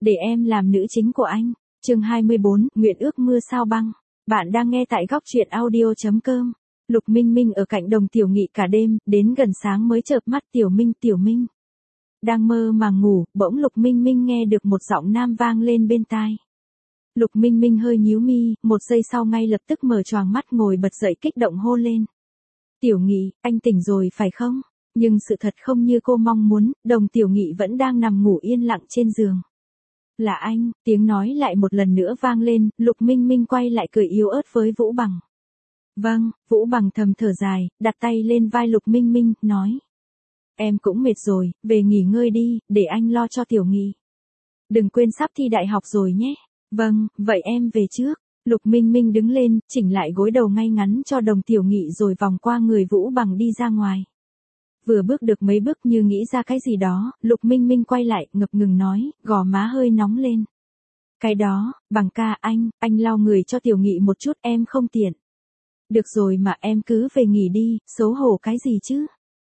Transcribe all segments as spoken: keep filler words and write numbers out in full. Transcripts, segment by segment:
Để em làm nữ chính của anh. Chương hai mươi bốn, Nguyện ước mưa sao băng. Bạn đang nghe tại góc truyện audio chấm com. Lục Minh Minh ở cạnh Đồng Tiểu Nghị cả đêm, đến gần sáng mới chợp mắt. Tiểu Minh, Tiểu Minh. Đang mơ màng ngủ, bỗng Lục Minh Minh nghe được một giọng nam vang lên bên tai. Lục Minh Minh hơi nhíu mi, một giây sau ngay lập tức mở choàng mắt ngồi bật dậy kích động hô lên. Tiểu Nghị, anh tỉnh rồi phải không? Nhưng sự thật không như cô mong muốn, Đồng Tiểu Nghị vẫn đang nằm ngủ yên lặng trên giường. Là anh, tiếng nói lại một lần nữa vang lên, Lục Minh Minh quay lại cười yếu ớt với Vũ Bằng. Vâng, Vũ Bằng thầm thở dài, đặt tay lên vai Lục Minh Minh, nói. Em cũng mệt rồi, về nghỉ ngơi đi, để anh lo cho Tiểu Nghị. Đừng quên sắp thi đại học rồi nhé. Vâng, vậy em về trước. Lục Minh Minh đứng lên, chỉnh lại gối đầu ngay ngắn cho Đồng Tiểu Nghị rồi vòng qua người Vũ Bằng đi ra ngoài. Vừa bước được mấy bước như nghĩ ra cái gì đó, Lục Minh Minh quay lại, ngập ngừng nói, gò má hơi nóng lên. Cái đó, Bằng ca anh, anh lau người cho Tiểu Nghị một chút, em không tiện. Được rồi mà em cứ về nghỉ đi, xấu hổ cái gì chứ?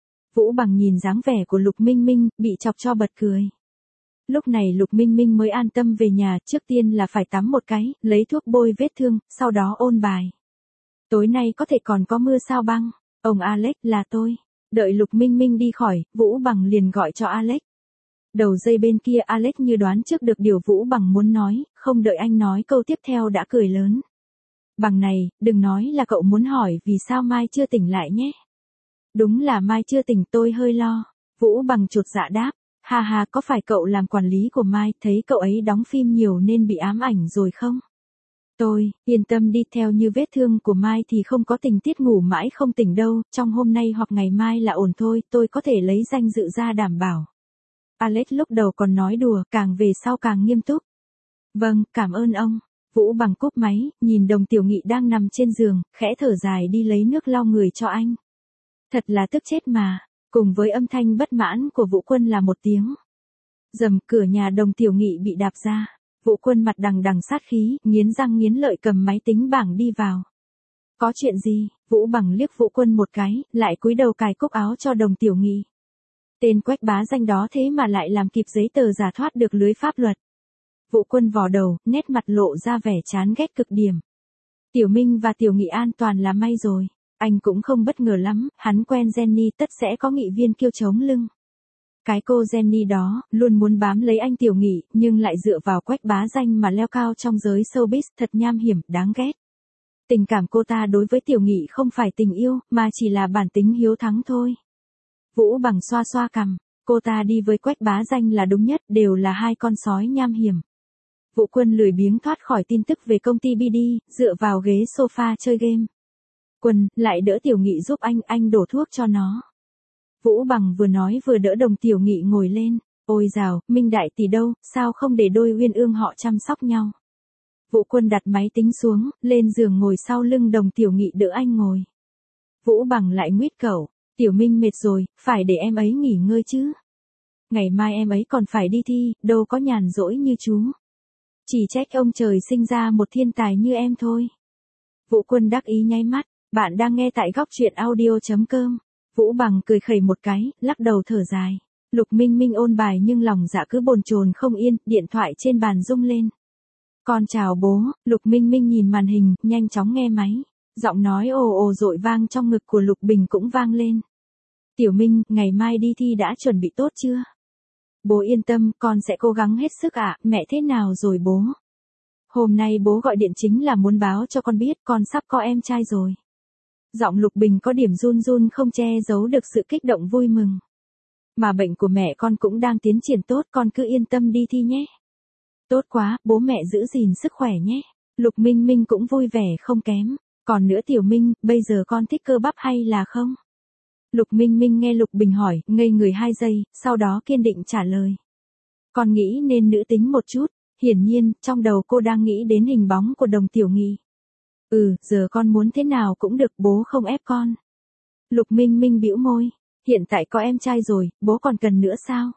Vũ Bằng nhìn dáng vẻ của Lục Minh Minh, bị chọc cho bật cười. Lúc này Lục Minh Minh mới an tâm về nhà, trước tiên là phải tắm một cái, lấy thuốc bôi vết thương, sau đó ôn bài. Tối nay có thể còn có mưa sao băng? Ông Alex, là tôi. Đợi Lục Minh Minh đi khỏi, Vũ Bằng liền gọi cho Alex. Đầu dây bên kia Alex như đoán trước được điều Vũ Bằng muốn nói, không đợi anh nói câu tiếp theo đã cười lớn. Bằng này, đừng nói là cậu muốn hỏi vì sao Mai chưa tỉnh lại nhé. Đúng là Mai chưa tỉnh, tôi hơi lo. Vũ Bằng chột dạ đáp. Hà hà, có phải cậu làm quản lý của Mai, thấy cậu ấy đóng phim nhiều nên bị ám ảnh rồi không? Tôi, yên tâm đi, theo như vết thương của Mai thì không có tình tiết ngủ mãi không tỉnh đâu, trong hôm nay hoặc ngày mai là ổn thôi, tôi có thể lấy danh dự ra đảm bảo. Alex lúc đầu còn nói đùa, càng về sau càng nghiêm túc. Vâng, cảm ơn ông. Vũ Bằng cúp máy, nhìn Đồng Tiểu Nghị đang nằm trên giường, khẽ thở dài đi lấy nước lau người cho anh. Thật là tức chết mà. Cùng với âm thanh bất mãn của Vũ Quân là một tiếng. Rầm, cửa nhà Đồng Tiểu Nghị bị đạp ra. Vũ Quân mặt đằng đằng sát khí, nghiến răng nghiến lợi cầm máy tính bảng đi vào. Có chuyện gì? Vũ Bằng liếc Vũ Quân một cái, lại cúi đầu cài cúc áo cho Đồng Tiểu Nghị. Tên quách bá danh đó thế mà lại làm kịp giấy tờ giả thoát được lưới pháp luật. Vũ Quân vò đầu, nét mặt lộ ra vẻ chán ghét cực điểm. Tiểu Minh và Tiểu Nghị an toàn là may rồi. Anh cũng không bất ngờ lắm, hắn quen Jenny tất sẽ có nghị viên kiêu chống lưng. Cái cô Jenny đó, luôn muốn bám lấy anh Tiểu Nghị, nhưng lại dựa vào quách bá danh mà leo cao trong giới showbiz, thật nham hiểm, đáng ghét. Tình cảm cô ta đối với Tiểu Nghị không phải tình yêu, mà chỉ là bản tính hiếu thắng thôi. Vũ Bằng xoa xoa cằm, cô ta đi với quách bá danh là đúng nhất, đều là hai con sói nham hiểm. Vũ Quân lười biếng thoát khỏi tin tức về công ty bê đê, dựa vào ghế sofa chơi game. Quân, lại đỡ Tiểu Nghị giúp anh, anh đổ thuốc cho nó. Vũ Bằng vừa nói vừa đỡ Đồng Tiểu Nghị ngồi lên. Ôi dào, Minh đại tỷ đâu, sao không để đôi uyên ương họ chăm sóc nhau. Vũ Quân đặt máy tính xuống, lên giường ngồi sau lưng Đồng Tiểu Nghị đỡ anh ngồi. Vũ Bằng lại nguyết cậu, Tiểu Minh mệt rồi, phải để em ấy nghỉ ngơi chứ. Ngày mai em ấy còn phải đi thi, đâu có nhàn rỗi như chú. Chỉ trách ông trời sinh ra một thiên tài như em thôi. Vũ Quân đắc ý nháy mắt. Bạn đang nghe tại góc truyện audio chấm com. Vũ Bằng cười khẩy một cái, lắc đầu thở dài. Lục Minh Minh ôn bài nhưng lòng dạ cứ bồn chồn không yên, điện thoại trên bàn rung lên. Con chào bố, Lục Minh Minh nhìn màn hình, nhanh chóng nghe máy. Giọng nói ồ ồ dội vang trong ngực của Lục Bình cũng vang lên. Tiểu Minh, ngày mai đi thi đã chuẩn bị tốt chưa? Bố yên tâm, con sẽ cố gắng hết sức ạ, à. Mẹ thế nào rồi bố? Hôm nay bố gọi điện chính là muốn báo cho con biết con sắp có em trai rồi. Giọng Lục Bình có điểm run run không che giấu được sự kích động vui mừng. Mà bệnh của mẹ con cũng đang tiến triển tốt, con cứ yên tâm đi thi nhé. Tốt quá, bố mẹ giữ gìn sức khỏe nhé. Lục Minh Minh cũng vui vẻ không kém. Còn nữa Tiểu Minh, bây giờ con thích cơ bắp hay là không? Lục Minh Minh nghe Lục Bình hỏi, ngây người hai giây, sau đó kiên định trả lời. Con nghĩ nên nữ tính một chút. Hiển nhiên, trong đầu cô đang nghĩ đến hình bóng của Đồng Tiểu Nghị. Ừ, giờ con muốn thế nào cũng được, bố không ép con. Lục Minh Minh bĩu môi. Hiện tại có em trai rồi, bố còn cần nữa sao?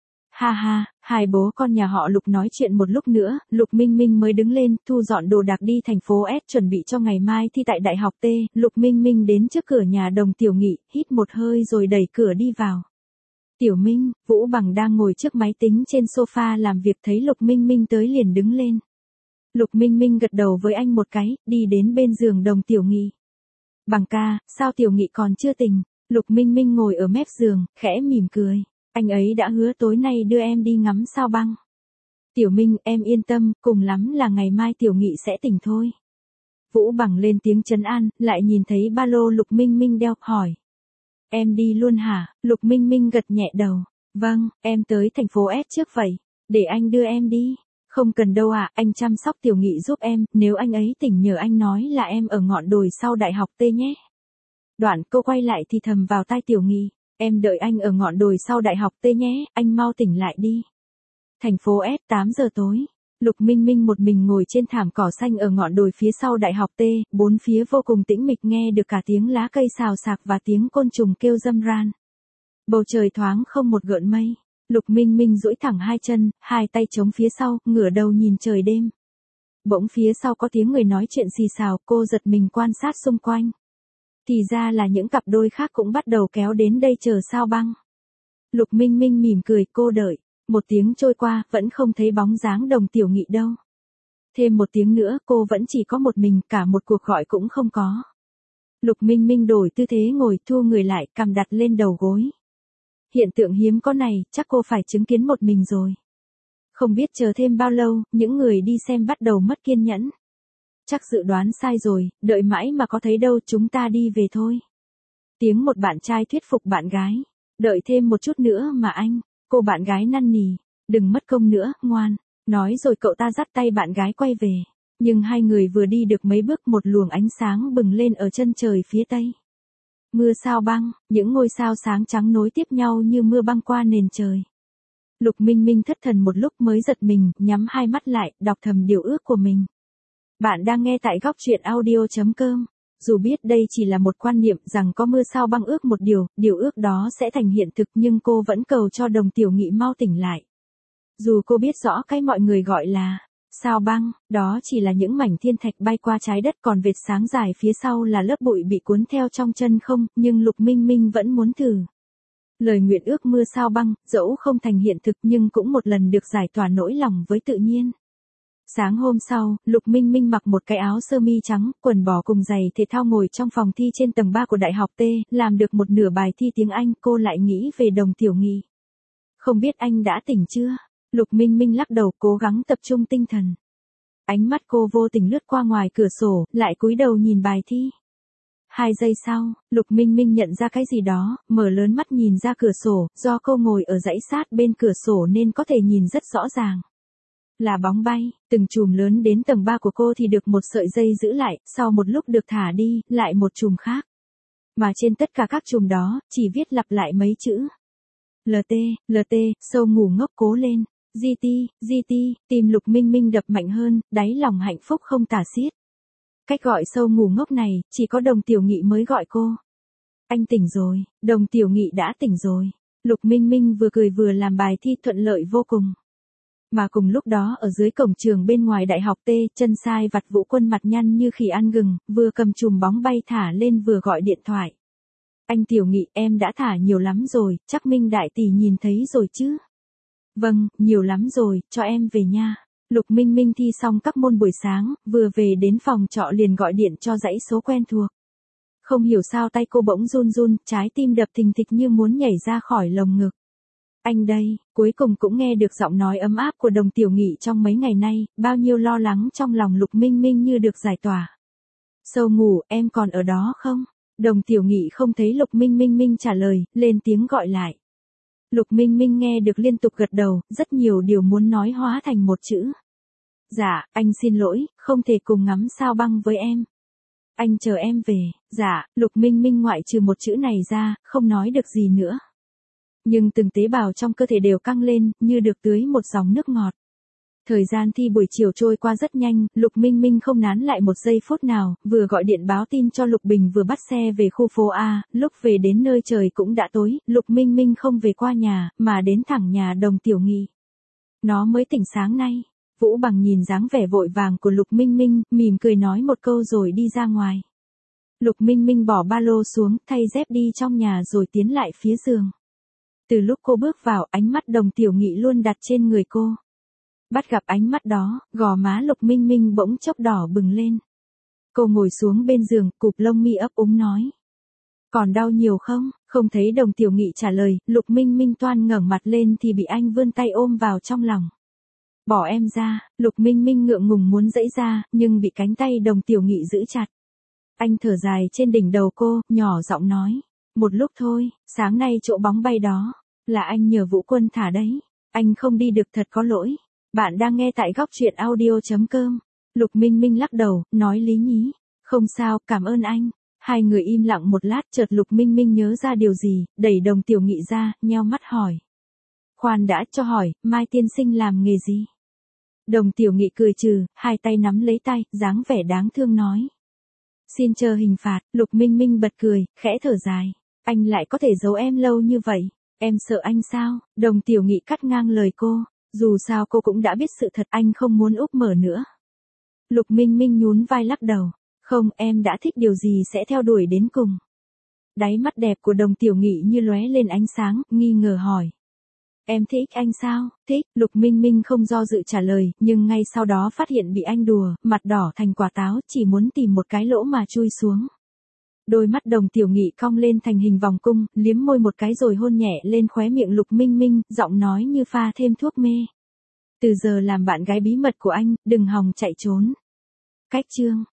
Ha ha, hai bố con nhà họ Lục nói chuyện một lúc nữa, Lục Minh Minh mới đứng lên, thu dọn đồ đạc đi thành phố S chuẩn bị cho ngày mai thi tại Đại học T. Lục Minh Minh đến trước cửa nhà Đồng Tiểu Nghị, hít một hơi rồi đẩy cửa đi vào. Tiểu Minh, Vũ Bằng đang ngồi trước máy tính trên sofa làm việc thấy Lục Minh Minh tới liền đứng lên. Lục Minh Minh gật đầu với anh một cái, đi đến bên giường Đồng Tiểu Nghị. Bằng ca, sao Tiểu Nghị còn chưa tỉnh? Lục Minh Minh ngồi ở mép giường, khẽ mỉm cười. Anh ấy đã hứa tối nay đưa em đi ngắm sao băng. Tiểu Minh, em yên tâm, cùng lắm là ngày mai Tiểu Nghị sẽ tỉnh thôi. Vũ Bằng lên tiếng trấn an, lại nhìn thấy ba lô Lục Minh Minh đeo, hỏi. Em đi luôn hả? Lục Minh Minh gật nhẹ đầu. Vâng, em tới thành phố S trước vậy. Để anh đưa em đi. Không cần đâu ạ, à, anh chăm sóc Tiểu Nghị giúp em, nếu anh ấy tỉnh nhờ anh nói là em ở ngọn đồi sau đại học T nhé. Đoạn cô quay lại thì thầm vào tai Tiểu Nghị, em đợi anh ở ngọn đồi sau đại học T nhé, anh mau tỉnh lại đi. Thành phố S, tám giờ tối. Lục Minh Minh một mình ngồi trên thảm cỏ xanh ở ngọn đồi phía sau đại học T, bốn phía vô cùng tĩnh mịch, nghe được cả tiếng lá cây xào xạc và tiếng côn trùng kêu râm ran. Bầu trời thoáng không một gợn mây. Lục Minh Minh duỗi thẳng hai chân, hai tay chống phía sau, ngửa đầu nhìn trời đêm. Bỗng phía sau có tiếng người nói chuyện xì xào, cô giật mình quan sát xung quanh. Thì ra là những cặp đôi khác cũng bắt đầu kéo đến đây chờ sao băng. Lục Minh Minh mỉm cười, cô đợi. Một tiếng trôi qua, vẫn không thấy bóng dáng Đồng Tiểu Nghị đâu. Thêm một tiếng nữa, cô vẫn chỉ có một mình, cả một cuộc gọi cũng không có. Lục Minh Minh đổi tư thế ngồi, thu người lại, cằm đặt lên đầu gối. Hiện tượng hiếm có này, chắc cô phải chứng kiến một mình rồi. Không biết chờ thêm bao lâu, những người đi xem bắt đầu mất kiên nhẫn. Chắc dự đoán sai rồi, đợi mãi mà có thấy đâu, chúng ta đi về thôi. Tiếng một bạn trai thuyết phục bạn gái. Đợi thêm một chút nữa mà anh. Cô bạn gái năn nỉ. Đừng mất công nữa, ngoan. Nói rồi cậu ta dắt tay bạn gái quay về. Nhưng hai người vừa đi được mấy bước, một luồng ánh sáng bừng lên ở chân trời phía tây. Mưa sao băng, những ngôi sao sáng trắng nối tiếp nhau như mưa băng qua nền trời. Lục Minh Minh thất thần một lúc mới giật mình, nhắm hai mắt lại, đọc thầm điều ước của mình. Bạn đang nghe tại góc truyện audio chấm com. Dù biết đây chỉ là một quan niệm rằng có mưa sao băng ước một điều, điều ước đó sẽ thành hiện thực, nhưng cô vẫn cầu cho Đồng Tiểu Nghị mau tỉnh lại. Dù cô biết rõ cái mọi người gọi là sao băng, đó chỉ là những mảnh thiên thạch bay qua trái đất, còn vệt sáng dài phía sau là lớp bụi bị cuốn theo trong chân không, nhưng Lục Minh Minh vẫn muốn thử. Lời nguyện ước mưa sao băng, dẫu không thành hiện thực nhưng cũng một lần được giải tỏa nỗi lòng với tự nhiên. Sáng hôm sau, Lục Minh Minh mặc một cái áo sơ mi trắng, quần bò cùng giày thể thao ngồi trong phòng thi trên tầng ba của Đại học T, làm được một nửa bài thi tiếng Anh, cô lại nghĩ về Đồng Tiểu Nghị. Không biết anh đã tỉnh chưa? Lục Minh Minh lắc đầu, cố gắng tập trung tinh thần. Ánh mắt cô vô tình lướt qua ngoài cửa sổ, lại cúi đầu nhìn bài thi. Hai giây sau, Lục Minh Minh nhận ra cái gì đó, mở lớn mắt nhìn ra cửa sổ, do cô ngồi ở dãy sát bên cửa sổ nên có thể nhìn rất rõ ràng. Là bóng bay, từng chùm lớn đến tầng ba của cô thì được một sợi dây giữ lại, sau một lúc được thả đi, lại một chùm khác. Mà trên tất cả các chùm đó, chỉ viết lặp lại mấy chữ. lờ tê, lờ tê, sâu ngủ ngốc cố lên. giê tê, giê tê, tim Lục Minh Minh đập mạnh hơn, đáy lòng hạnh phúc không tả xiết. Cách gọi sâu ngủ ngốc này, chỉ có Đồng Tiểu Nghị mới gọi cô. Anh tỉnh rồi, Đồng Tiểu Nghị đã tỉnh rồi. Lục Minh Minh vừa cười vừa làm bài thi thuận lợi vô cùng. Mà cùng lúc đó ở dưới cổng trường bên ngoài Đại học T, chân sai vặt Vũ Quân mặt nhăn như khỉ ăn gừng, vừa cầm chùm bóng bay thả lên vừa gọi điện thoại. Anh Tiểu Nghị, em đã thả nhiều lắm rồi, chắc Minh đại tỷ nhìn thấy rồi chứ? Vâng, nhiều lắm rồi, cho em về nha. Lục Minh Minh thi xong các môn buổi sáng, vừa về đến phòng trọ liền gọi điện cho dãy số quen thuộc. Không hiểu sao tay cô bỗng run run, trái tim đập thình thịch như muốn nhảy ra khỏi lồng ngực. Anh đây, cuối cùng cũng nghe được giọng nói ấm áp của Đồng Tiểu Nghị trong mấy ngày nay, bao nhiêu lo lắng trong lòng Lục Minh Minh như được giải tỏa. Sâu ngủ, em còn ở đó không? Đồng Tiểu Nghị không thấy Lục Minh Minh Minh trả lời, lên tiếng gọi lại. Lục Minh Minh nghe được liên tục gật đầu, rất nhiều điều muốn nói hóa thành một chữ. Dạ, anh xin lỗi, không thể cùng ngắm sao băng với em. Anh chờ em về. Dạ, Lục Minh Minh ngoại trừ một chữ này ra, không nói được gì nữa. Nhưng từng tế bào trong cơ thể đều căng lên, như được tưới một dòng nước ngọt. Thời gian thi buổi chiều trôi qua rất nhanh, Lục Minh Minh không nán lại một giây phút nào, vừa gọi điện báo tin cho Lục Bình vừa bắt xe về khu phố A, lúc về đến nơi trời cũng đã tối, Lục Minh Minh không về qua nhà, mà đến thẳng nhà Đồng Tiểu Nghị. Nó mới tỉnh sáng nay. Vũ Bằng nhìn dáng vẻ vội vàng của Lục Minh Minh, mỉm cười nói một câu rồi đi ra ngoài. Lục Minh Minh bỏ ba lô xuống, thay dép đi trong nhà rồi tiến lại phía giường. Từ lúc cô bước vào, ánh mắt Đồng Tiểu Nghị luôn đặt trên người cô. Bắt gặp ánh mắt đó, gò má Lục Minh Minh bỗng chốc đỏ bừng lên. Cô ngồi xuống bên giường, cụp lông mi ấp úng nói. Còn đau nhiều không? Không thấy Đồng Tiểu Nghị trả lời, Lục Minh Minh toan ngẩng mặt lên thì bị anh vươn tay ôm vào trong lòng. Bỏ em ra, Lục Minh Minh ngượng ngùng muốn giãy ra, nhưng bị cánh tay Đồng Tiểu Nghị giữ chặt. Anh thở dài trên đỉnh đầu cô, nhỏ giọng nói. Một lúc thôi, sáng nay chỗ bóng bay đó, là anh nhờ Vũ Quân thả đấy. Anh không đi được thật có lỗi. Bạn đang nghe tại góc truyện audio.com. Lục Minh Minh lắc đầu, nói lý nhí. Không sao, cảm ơn anh. Hai người im lặng một lát, chợt Lục Minh Minh nhớ ra điều gì, đẩy Đồng Tiểu Nghị ra, nheo mắt hỏi. Khoan đã, cho hỏi, Mai tiên sinh làm nghề gì? Đồng Tiểu Nghị cười trừ, hai tay nắm lấy tay, dáng vẻ đáng thương nói. Xin chờ hình phạt. Lục Minh Minh bật cười, khẽ thở dài. Anh lại có thể giấu em lâu như vậy. Em sợ anh sao? Đồng Tiểu Nghị cắt ngang lời cô. Dù sao cô cũng đã biết sự thật, anh không muốn úp mở nữa. Lục Minh Minh nhún vai lắc đầu. Không, em đã thích điều gì sẽ theo đuổi đến cùng. Đáy mắt đẹp của Đồng Tiểu Nghị như lóe lên ánh sáng, nghi ngờ hỏi. Em thích anh sao? Thích. Lục Minh Minh không do dự trả lời, nhưng ngay sau đó phát hiện bị anh đùa, mặt đỏ thành quả táo, chỉ muốn tìm một cái lỗ mà chui xuống. Đôi mắt Đồng Tiểu Nghị cong lên thành hình vòng cung, liếm môi một cái rồi hôn nhẹ lên khóe miệng Lục Minh Minh, giọng nói như pha thêm thuốc mê. Từ giờ làm bạn gái bí mật của anh, đừng hòng chạy trốn. Cách chương